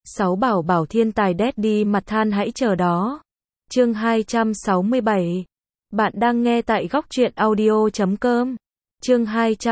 Sáu bảo bảo thiên tài đét đi mặt than hãy chờ đó. Chương 267. Bạn đang nghe tại góc truyện audio.com. Chương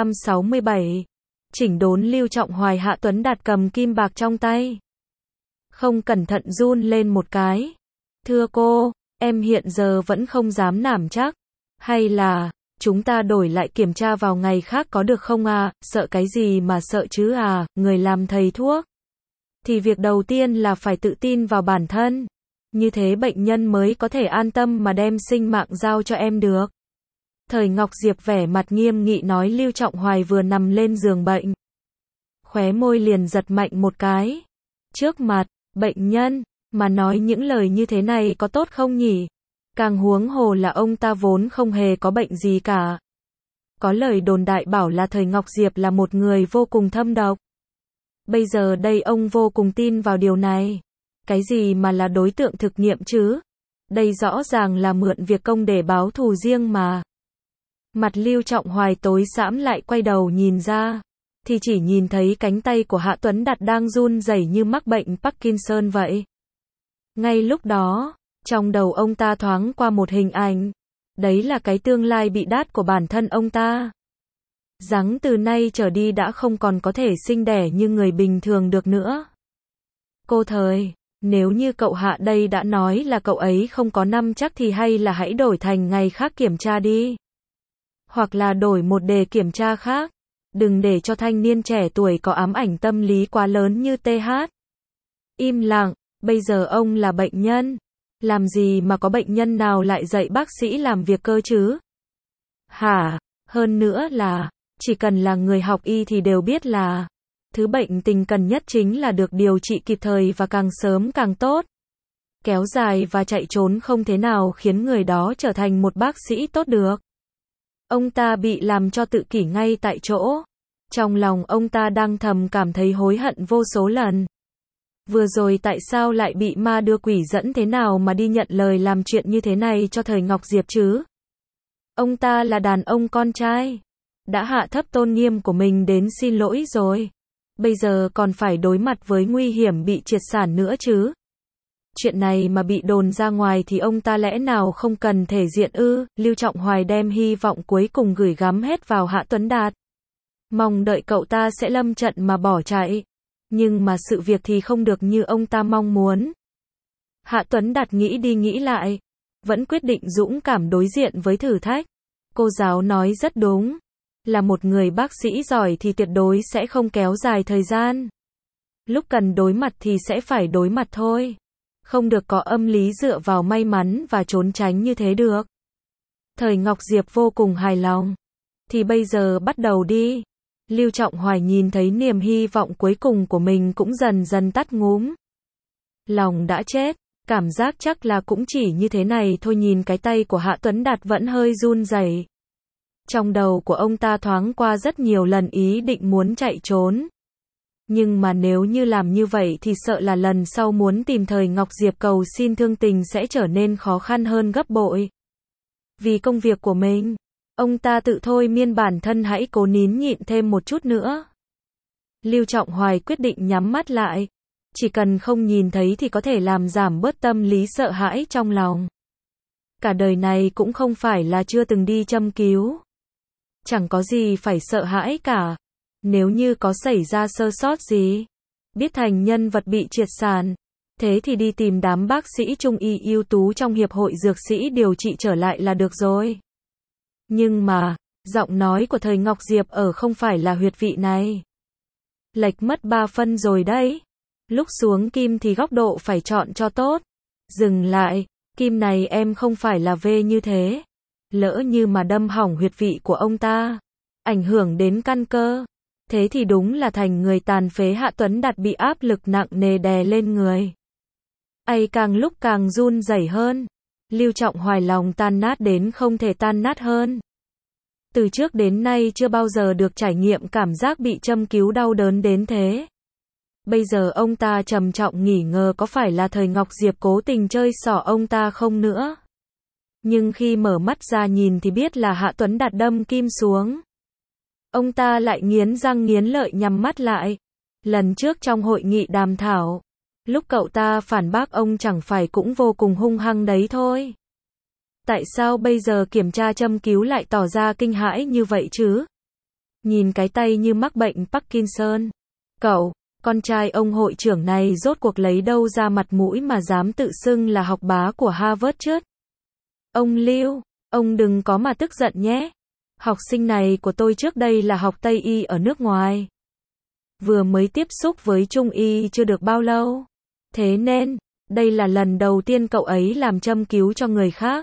267. Chỉnh đốn Lưu Trọng Hoài. Hạ Tuấn Đạt cầm kim bạc trong tay, không cẩn thận run lên một cái. Thưa cô, em hiện giờ vẫn không dám đảm chắc. Hay là chúng ta đổi lại kiểm tra vào ngày khác có được không à? Sợ cái gì mà sợ chứ à? Người làm thầy thuốc thì việc đầu tiên là phải tự tin vào bản thân. Như thế bệnh nhân mới có thể an tâm mà đem sinh mạng giao cho em được. Thời Ngọc Diệp vẻ mặt nghiêm nghị nói. Lưu Trọng Hoài vừa nằm lên giường bệnh, khóe môi liền giật mạnh một cái. Trước mặt bệnh nhân mà nói những lời như thế này có tốt không nhỉ? Càng huống hồ là ông ta vốn không hề có bệnh gì cả. Có lời đồn đại bảo là Thời Ngọc Diệp là một người vô cùng thâm độc. Bây giờ đây ông vô cùng tin vào điều này. Cái gì mà là đối tượng thực nghiệm chứ? Đây rõ ràng là mượn việc công để báo thù riêng mà. Mặt Lưu Trọng Hoài tối sẫm lại, quay đầu nhìn ra thì chỉ nhìn thấy cánh tay của Hạ Tuấn Đạt đang run rẩy như mắc bệnh Parkinson vậy. Ngay lúc đó, trong đầu ông ta thoáng qua một hình ảnh. Đấy là cái tương lai bị đát của bản thân ông ta. Rằng từ nay trở đi đã không còn có thể sinh đẻ như người bình thường được nữa. Cô Thời, nếu như cậu Hạ đây đã nói là cậu ấy không có năm chắc thì hay là hãy đổi thành ngày khác kiểm tra đi. Hoặc là đổi một đề kiểm tra khác. Đừng để cho thanh niên trẻ tuổi có ám ảnh tâm lý quá lớn như TH. Im lặng, bây giờ ông là bệnh nhân. Làm gì mà có bệnh nhân nào lại dạy bác sĩ làm việc cơ chứ? Hả? Hơn nữa là, chỉ cần là người học y thì đều biết là thứ bệnh tình cần nhất chính là được điều trị kịp thời và càng sớm càng tốt. Kéo dài và chạy trốn không thể nào khiến người đó trở thành một bác sĩ tốt được. Ông ta bị làm cho tự kỷ ngay tại chỗ. Trong lòng ông ta đang thầm cảm thấy hối hận vô số lần. Vừa rồi tại sao lại bị ma đưa quỷ dẫn thế nào mà đi nhận lời làm chuyện như thế này cho Thời Ngọc Diệp chứ? Ông ta là đàn ông con trai, đã hạ thấp tôn nghiêm của mình đến xin lỗi rồi. Bây giờ còn phải đối mặt với nguy hiểm bị triệt sản nữa chứ. Chuyện này mà bị đồn ra ngoài thì ông ta lẽ nào không cần thể diện ư? Lưu Trọng Hoài đem hy vọng cuối cùng gửi gắm hết vào Hạ Tuấn Đạt. Mong đợi cậu ta sẽ lâm trận mà bỏ chạy. Nhưng mà sự việc thì không được như ông ta mong muốn. Hạ Tuấn Đạt nghĩ đi nghĩ lại, vẫn quyết định dũng cảm đối diện với thử thách. Cô giáo nói rất đúng. Là một người bác sĩ giỏi thì tuyệt đối sẽ không kéo dài thời gian. Lúc cần đối mặt thì sẽ phải đối mặt thôi. Không được có âm lý dựa vào may mắn và trốn tránh như thế được. Thời Ngọc Diệp vô cùng hài lòng. Thì bây giờ bắt đầu đi. Lưu Trọng Hoài nhìn thấy niềm hy vọng cuối cùng của mình cũng dần dần tắt ngúm. Lòng đã chết, cảm giác chắc là cũng chỉ như thế này thôi. Nhìn cái tay của Hạ Tuấn Đạt vẫn hơi run rẩy. Trong đầu của ông ta thoáng qua rất nhiều lần ý định muốn chạy trốn. Nhưng mà nếu như làm như vậy thì sợ là lần sau muốn tìm Thời Ngọc Diệp cầu xin thương tình sẽ trở nên khó khăn hơn gấp bội. Vì công việc của mình, ông ta tự thôi miên bản thân hãy cố nín nhịn thêm một chút nữa. Lưu Trọng Hoài quyết định nhắm mắt lại. Chỉ cần không nhìn thấy thì có thể làm giảm bớt tâm lý sợ hãi trong lòng. Cả đời này cũng không phải là chưa từng đi châm cứu. Chẳng có gì phải sợ hãi cả. Nếu như có xảy ra sơ sót gì, biết thành nhân vật bị triệt sản, thế thì đi tìm đám bác sĩ trung y ưu tú trong hiệp hội dược sĩ điều trị trở lại là được rồi. Nhưng mà, giọng nói của Thời Ngọc Diệp ở không phải là huyệt vị này. Lệch mất 3 phân rồi đấy. Lúc xuống kim thì góc độ phải chọn cho tốt. Dừng lại, kim này em không phải là V như thế. Lỡ như mà đâm hỏng huyệt vị của ông ta, ảnh hưởng đến căn cơ, thế thì đúng là thành người tàn phế. Hạ Tuấn Đạt bị áp lực nặng nề đè lên người. Ai càng lúc càng run rẩy hơn. Lưu Trọng Hoài lòng tan nát đến không thể tan nát hơn. Từ trước đến nay chưa bao giờ được trải nghiệm cảm giác bị châm cứu đau đớn đến thế. Bây giờ ông ta trầm trọng nghỉ ngờ có phải là Thời Ngọc Diệp cố tình chơi xỏ ông ta không nữa. Nhưng khi mở mắt ra nhìn thì biết là Hạ Tuấn Đạt đâm kim xuống. Ông ta lại nghiến răng nghiến lợi nhắm mắt lại. Lần trước trong hội nghị đàm thảo, Lúc cậu ta phản bác ông chẳng phải cũng vô cùng hung hăng đấy thôi. Tại sao bây giờ kiểm tra châm cứu lại tỏ ra kinh hãi như vậy chứ? Nhìn cái tay như mắc bệnh Parkinson. Cậu, con trai ông hội trưởng này rốt cuộc lấy đâu ra mặt mũi mà dám tự xưng là học bá của Harvard chứ? Ông Lưu, ông đừng có mà tức giận nhé. Học sinh này của tôi trước đây là học Tây y ở nước ngoài. Vừa mới tiếp xúc với Trung y chưa được bao lâu. Thế nên, đây là lần đầu tiên cậu ấy làm châm cứu cho người khác.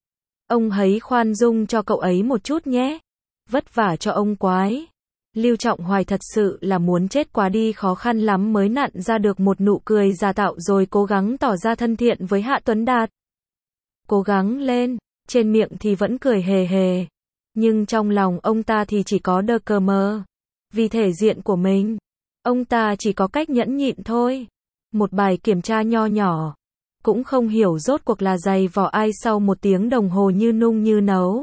Ông hãy khoan dung cho cậu ấy một chút nhé. Vất vả cho ông quái. Lưu Trọng Hoài thật sự là muốn chết quá đi, khó khăn lắm mới nặn ra được một nụ cười giả tạo rồi cố gắng tỏ ra thân thiện với Hạ Tuấn Đạt. Cố gắng lên, trên miệng thì vẫn cười hề hề. Nhưng trong lòng ông ta thì chỉ có đờ cờ mờ. Vì thể diện của mình, ông ta chỉ có cách nhẫn nhịn thôi. Một bài kiểm tra nho nhỏ. Cũng không hiểu rốt cuộc là giày vò ai sau một tiếng đồng hồ như nung như nấu.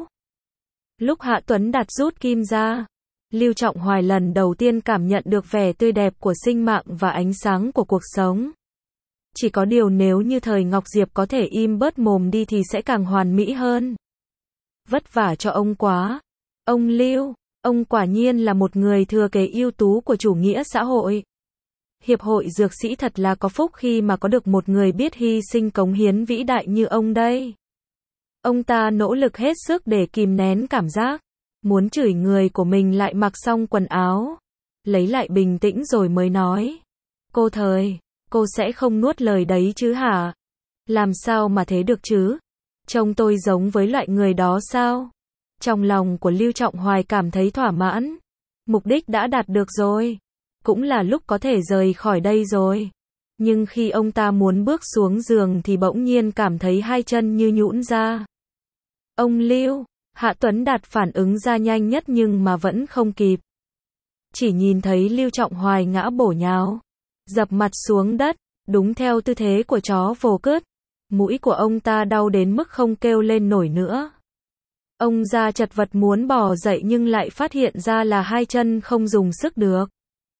Lúc Hạ Tuấn Đạt rút kim ra, Lưu Trọng Hoài lần đầu tiên cảm nhận được vẻ tươi đẹp của sinh mạng và ánh sáng của cuộc sống. Chỉ có điều nếu như thời Ngọc Diệp có thể im bớt mồm đi thì sẽ càng hoàn mỹ hơn. Vất vả cho ông quá. Ông Lưu, ông quả nhiên là một người thừa kế ưu tú của chủ nghĩa xã hội. Hiệp hội Dược sĩ thật là có phúc khi mà có được một người biết hy sinh cống hiến vĩ đại như ông đây. Ông ta nỗ lực hết sức để kìm nén cảm giác muốn chửi người của mình, lại mặc xong quần áo, lấy lại bình tĩnh rồi mới nói. Cô Thời, cô sẽ không nuốt lời đấy chứ hả? Làm sao mà thế được chứ? Trông tôi giống với loại người đó sao? Trong lòng của Lưu Trọng Hoài cảm thấy thỏa mãn. Mục đích đã đạt được rồi. Cũng là lúc có thể rời khỏi đây rồi. Nhưng khi ông ta muốn bước xuống giường thì bỗng nhiên cảm thấy hai chân như nhũn ra. Ông Lưu, Hạ Tuấn Đạt phản ứng ra nhanh nhất nhưng mà vẫn không kịp. Chỉ nhìn thấy Lưu Trọng Hoài ngã bổ nhào, dập mặt xuống đất, đúng theo tư thế của chó vồ cứt. Mũi của ông ta đau đến mức không kêu lên nổi nữa. Ông ra chật vật muốn bò dậy nhưng lại phát hiện ra là hai chân không dùng sức được.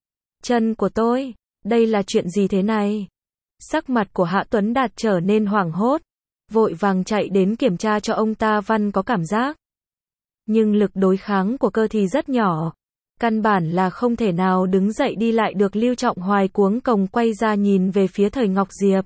Chân của tôi, đây là chuyện gì thế này? Sắc mặt của Hạ Tuấn Đạt trở nên hoảng hốt, vội vàng chạy đến kiểm tra cho ông ta văn có cảm giác. Nhưng lực đối kháng của cơ thì rất nhỏ, căn bản là không thể nào đứng dậy đi lại được. Lưu Trọng Hoài cuống cồng quay ra nhìn về phía Thời Ngọc Diệp.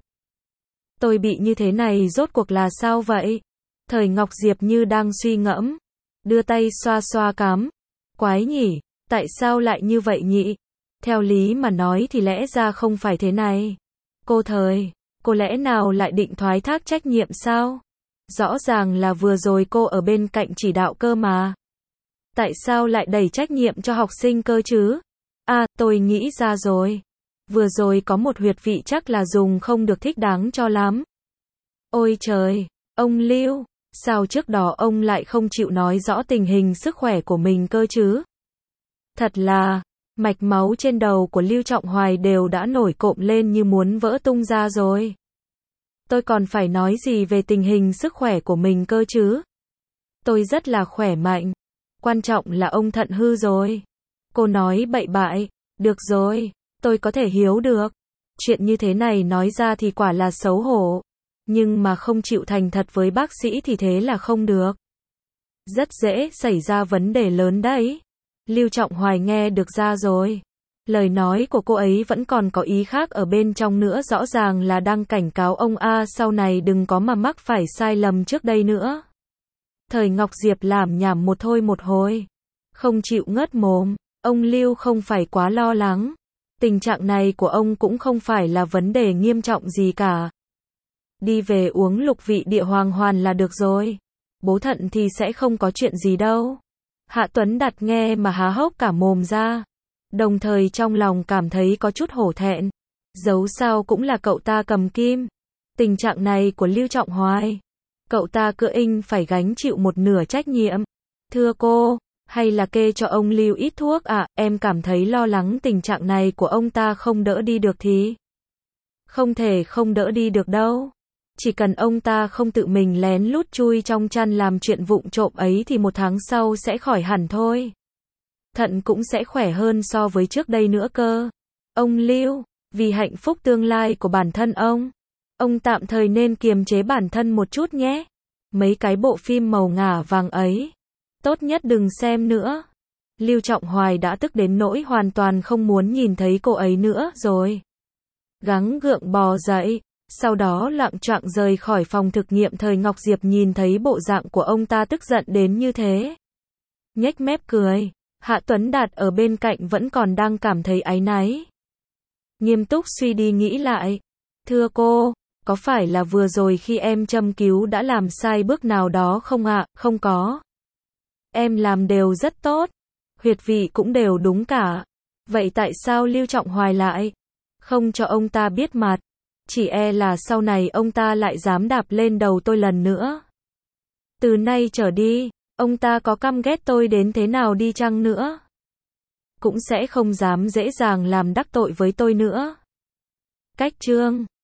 Tôi bị như thế này rốt cuộc là sao vậy? Thời Ngọc Diệp như đang suy ngẫm, đưa tay xoa xoa cằm. Quái nhỉ, tại sao lại như vậy nhỉ? Theo lý mà nói thì lẽ ra không phải thế này. Cô Thời, cô lẽ nào lại định thoái thác trách nhiệm sao? Rõ ràng là vừa rồi cô ở bên cạnh chỉ đạo cơ mà. Tại sao lại đẩy trách nhiệm cho học sinh cơ chứ? À, tôi nghĩ ra rồi. Vừa rồi có một huyệt vị chắc là dùng không được thích đáng cho lắm. Ôi trời, ông Lưu, sao trước đó ông lại không chịu nói rõ tình hình sức khỏe của mình cơ chứ? Thật là, mạch máu trên đầu của Lưu Trọng Hoài đều đã nổi cộm lên như muốn vỡ tung ra rồi. Tôi còn phải nói gì về tình hình sức khỏe của mình cơ chứ? Tôi rất là khỏe mạnh. Quan trọng là ông thận hư rồi. Cô nói bậy bại. Được rồi, tôi có thể hiểu được. Chuyện như thế này nói ra thì quả là xấu hổ. Nhưng mà không chịu thành thật với bác sĩ thì thế là không được. Rất dễ xảy ra vấn đề lớn đấy. Lưu Trọng Hoài nghe được ra rồi. Lời nói của cô ấy vẫn còn có ý khác ở bên trong nữa, rõ ràng là đang cảnh cáo ông sau này đừng có mà mắc phải sai lầm trước đây nữa. Thời Ngọc Diệp làm nhảm một thôi một hồi, không chịu ngớt mồm. Ông Lưu không phải quá lo lắng. Tình trạng này của ông cũng không phải là vấn đề nghiêm trọng gì cả. Đi về uống lục vị địa hoàng hoàn là được rồi. Bố thận thì sẽ không có chuyện gì đâu. Hạ Tuấn Đạt nghe mà há hốc cả mồm ra. Đồng thời trong lòng cảm thấy có chút hổ thẹn. Dẫu sao cũng là cậu ta cầm kim. Tình trạng này của Lưu Trọng Hoài, cậu ta cứ phải gánh chịu một nửa trách nhiệm. Thưa cô, hay là kê cho ông Lưu ít thuốc ạ? Em cảm thấy lo lắng tình trạng này của ông ta không đỡ đi được thì. Không thể không đỡ đi được đâu. Chỉ cần ông ta không tự mình lén lút chui trong chăn làm chuyện vụng trộm ấy thì 1 tháng sau sẽ khỏi hẳn thôi. Thận cũng sẽ khỏe hơn so với trước đây nữa cơ. Ông Lưu, Vì hạnh phúc tương lai của bản thân ông tạm thời nên kiềm chế bản thân một chút nhé. Mấy cái bộ phim màu ngả vàng ấy, tốt nhất đừng xem nữa. Lưu Trọng Hoài đã tức đến nỗi hoàn toàn không muốn nhìn thấy cô ấy nữa rồi. Gắng gượng bò dậy, sau đó loạng choạng rời khỏi phòng thực nghiệm. Thời Ngọc Diệp nhìn thấy bộ dạng của ông ta tức giận đến như thế, nhếch mép cười. Hạ Tuấn Đạt ở bên cạnh vẫn còn đang cảm thấy áy náy. Nghiêm túc suy đi nghĩ lại. Thưa cô, có phải là vừa rồi khi em châm cứu đã làm sai bước nào đó không ạ? Không có. Em làm đều rất tốt. Huyệt vị cũng đều đúng cả. Vậy tại sao Lưu Trọng Hoài lại không cho ông ta biết mặt? Chỉ e là sau này ông ta lại dám đạp lên đầu tôi lần nữa. Từ nay trở đi, ông ta có căm ghét tôi đến thế nào đi chăng nữa, cũng sẽ không dám dễ dàng làm đắc tội với tôi nữa. Cách chương